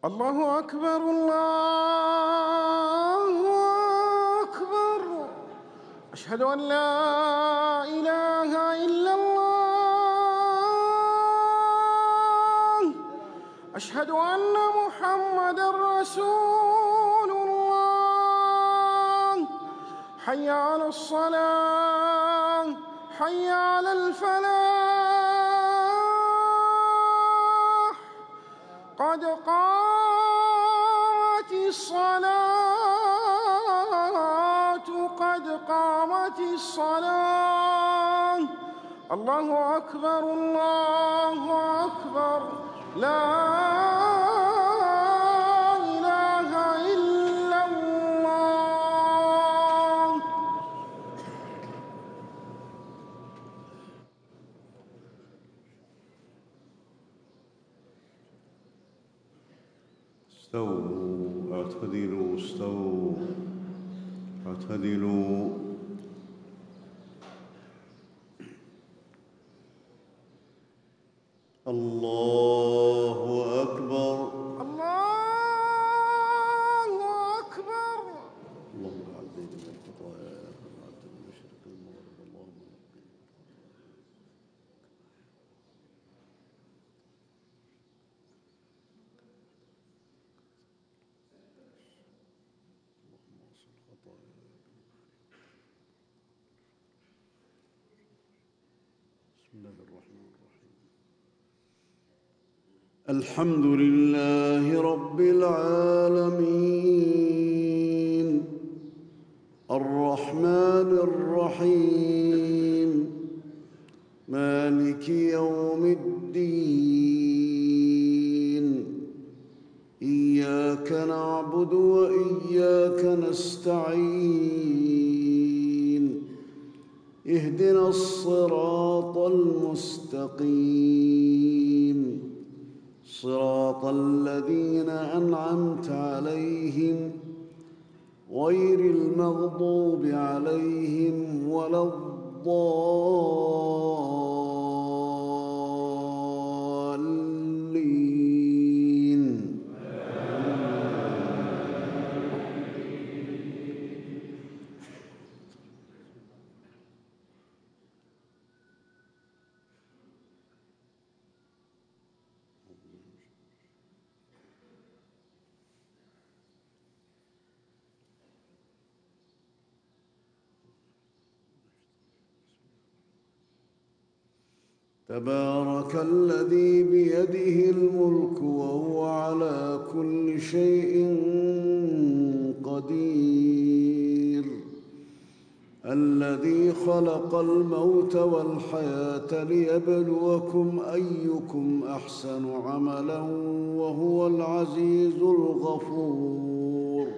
الله أكبر الله أكبر. أشهد أن لا إله إلا الله. أشهد أن محمدًا رسول الله. حي على الصلاة، حي على الفلاح. قد قامت الصلاة، قد قامت الصلاة. الله أكبر الله أكبر. لا إله إلا الله. استووا اعتدلوا استووا اعتدلوا. الله أكبر الله أكبر. اللهم عذب من الخطايا وعذب المشرق المغرب. اللهم نقنا. اللهم اغسل خطايا. بسم الله الرحمن الرحيم. الحمد لله رب العالمين الرحمن الرحيم مالك يوم الدين. إياك نعبد وإياك نستعين. اهدنا الصراط المستقيم صراط الذين أنعمت عليهم غير المغضوب عليهم ولا الضالين. تبارك الذي بيده الملك وهو على كل شيء قدير. الذي خلق الموت والحياة ليبلوكم أيكم أحسن عملا وهو العزيز الغفور.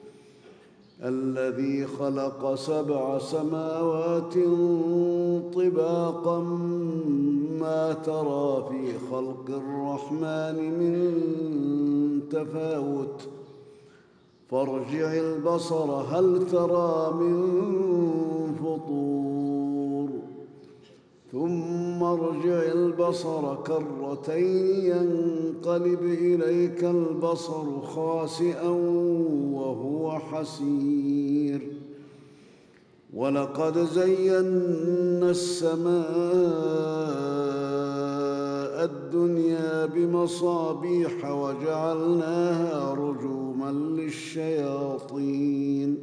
الذي خلق 7 سماوات طباقا ما ترى في خلق الرحمن من تفاوت فارجع البصر هل ترى من فطور ثم ارجع البصر كرتين ينقلب إليك البصر خاسئا وهو حسير. ولقد زينا السماء الدنيا بمصابيح وجعلناها رجوما للشياطين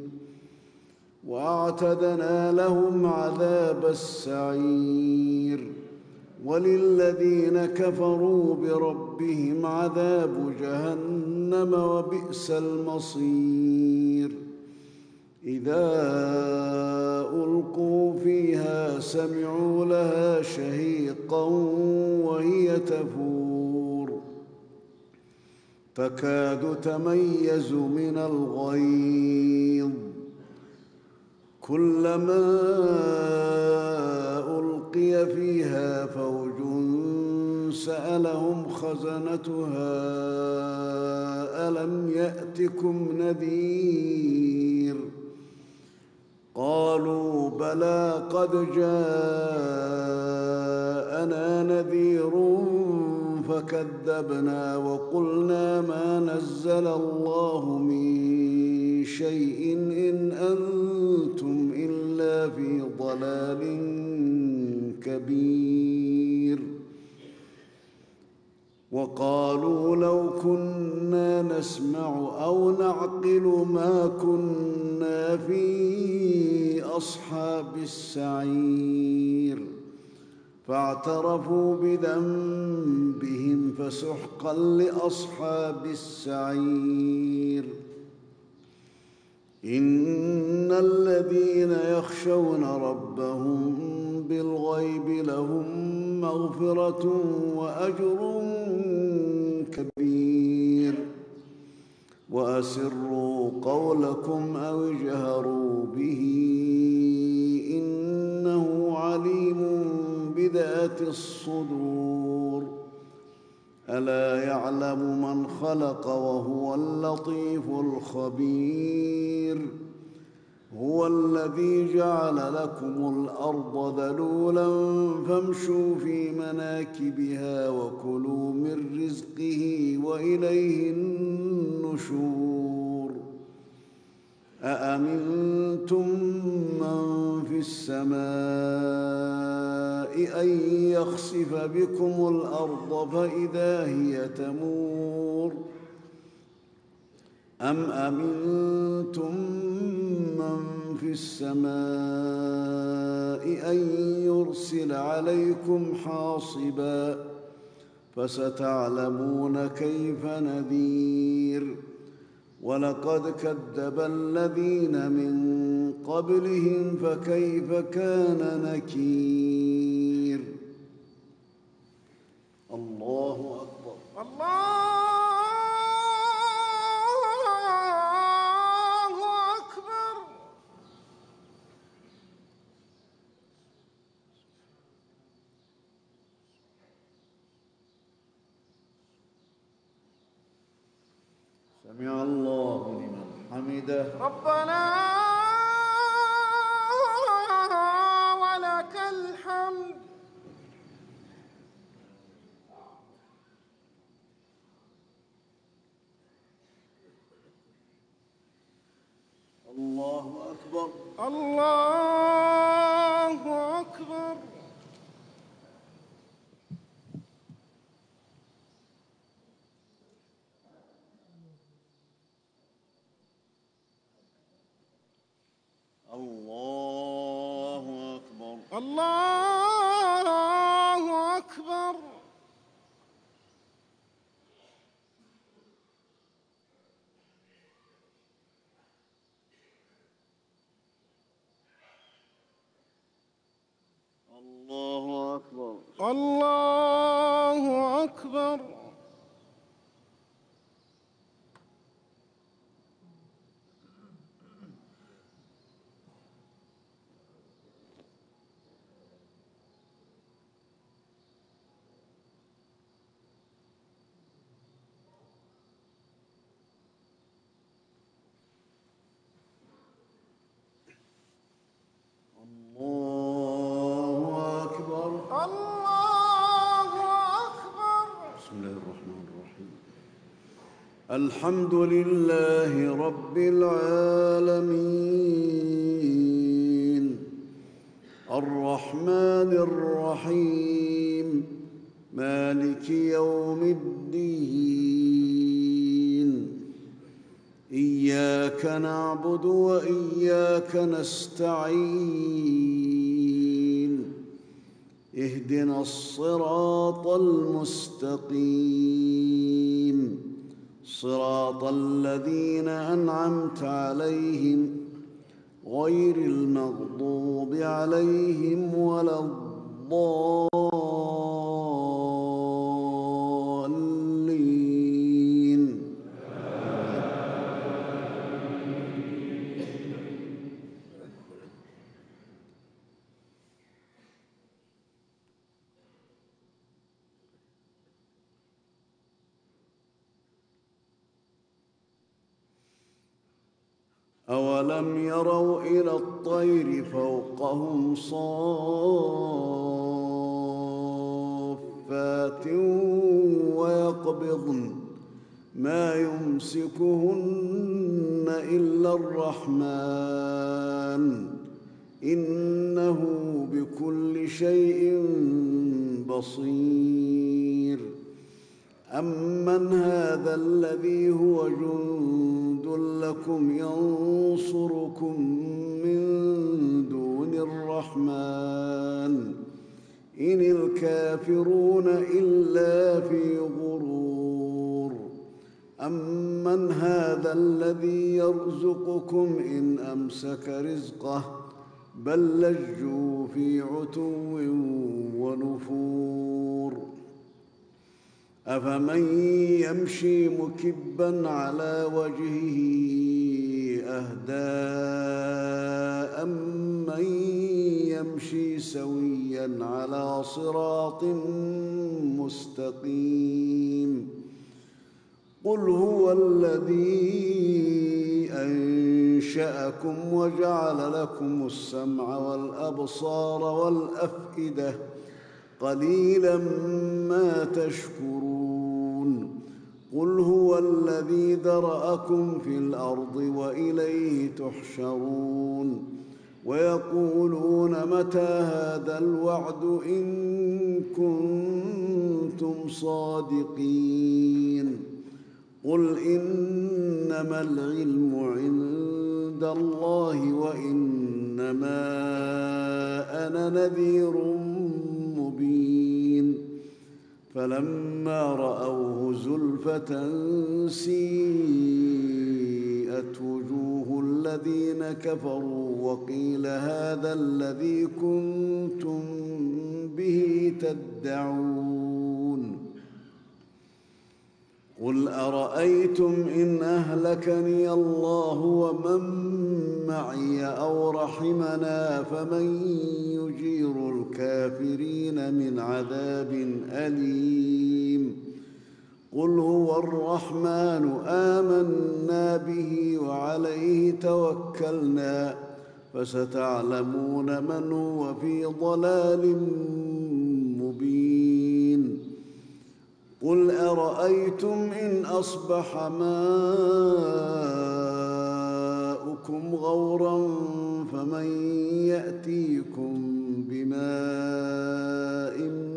وأعتدنا لهم عذاب السعير. وللذين كفروا بربهم عذاب جهنم وبئس المصير. إذا ألقوا فيها سمعوا لها شهيقا وهي تفور تكاد تميز من الغيظ. كلما ألقي فيها فوج سألهم خزنتها ألم يأتكم نذير. قالوا بلى قد جاءنا نذير فكذبنا وقلنا ما نزل الله من شيء إن أنتم إلا في ضلال كبير. وقالوا لو كنا نسمع أو نعقل ما كنا في أصحاب السعير. فاعترفوا بذنبهم فسحقا لأصحاب السعير. إن الذين يخشون ربهم بالغيب لهم مغفرة وأجر كبير. وأسروا قولكم أو اجهروا به إنه عليم بذات الصدور. ألا يعلم من خلق وهو اللطيف الخبير. هو الذي جعل لكم الأرض ذلولا فامشوا في مناكبها وكلوا من رزقه وإليه النشور. أأمنتم من في السماء أن يخسف بكم الأرض فإذا هي تمور. أم أمنتم من في السماء أن يرسل عليكم حاصبا فستعلمون كيف نذير. ولقد كذب الذين من قبلهم فكيف كان نكير. الله أكبر. الله أكبر. سمع الله لمن حمده. ربنا ولك الحمد. الله أكبر. الله أكبر. الله أكبر. الله أكبر. الله أكبر. الله أكبر. الله أكبر. الله أكبر. بسم الله الرحمن الرحيم. الحمد لله رب العالمين الرحمن الرحيم مالك يوم الدين. إياك نعبد وإياك نستعين. اهدنا الصراط المستقيم صراط الذين أنعمت عليهم غير المغضوب عليهم ولا الضالين. أولم يروا إلى الطير فوقهم صافات يقبضن ما يمسكهن إلا الرحمن إنه بكل شيء بصير. أمن هذا الذي هو جند لكم ينصركم من دون الرحمن إن الكافرون إلا في غرور. أمن هذا الذي يرزقكم إن أمسك رزقه بل لجوا في عتو ونفور. أفمن يمشي مكبا على وجهه أهدى أمن يمشي سويا على صراط مستقيم. قل هو الذي أنشأكم وجعل لكم السمع والأبصار والأفئدة قليلا ما تشكرون. قل هو الذي ذرأكم في الأرض وإليه تحشرون. ويقولون متى هذا الوعد إن كنتم صادقين. قل إنما العلم عند الله وإنما أنا نذير مبين. فلما رأوه زلفة سيئت وجوه الذين كفروا وقيل هذا الذي كنتم به تدعون. قل أرأيتم إن أهلكني الله ومن معي أو رحمنا فمن يجير الكافرين من عذاب أليم. قل هو الرحمن آمنا به وعليه توكلنا فستعلمون من هو في ضلال مبين. قل أرأيتم إن أصبح ماؤكم غورا فمن يأتيكم بماء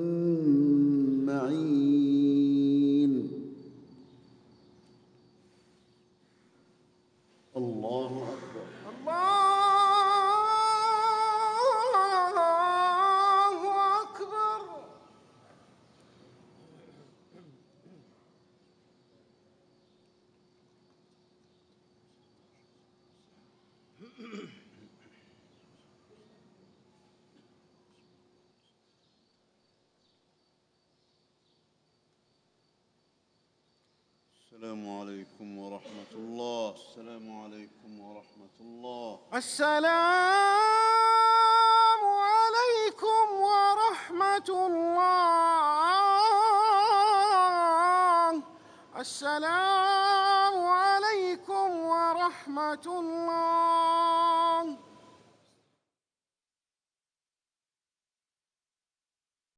معين. الله أكبر. الله أكبر. السلام عليكم ورحمة الله. السلام عليكم ورحمة الله. السلام عليكم ورحمة الله. السلام عليكم ورحمة الله.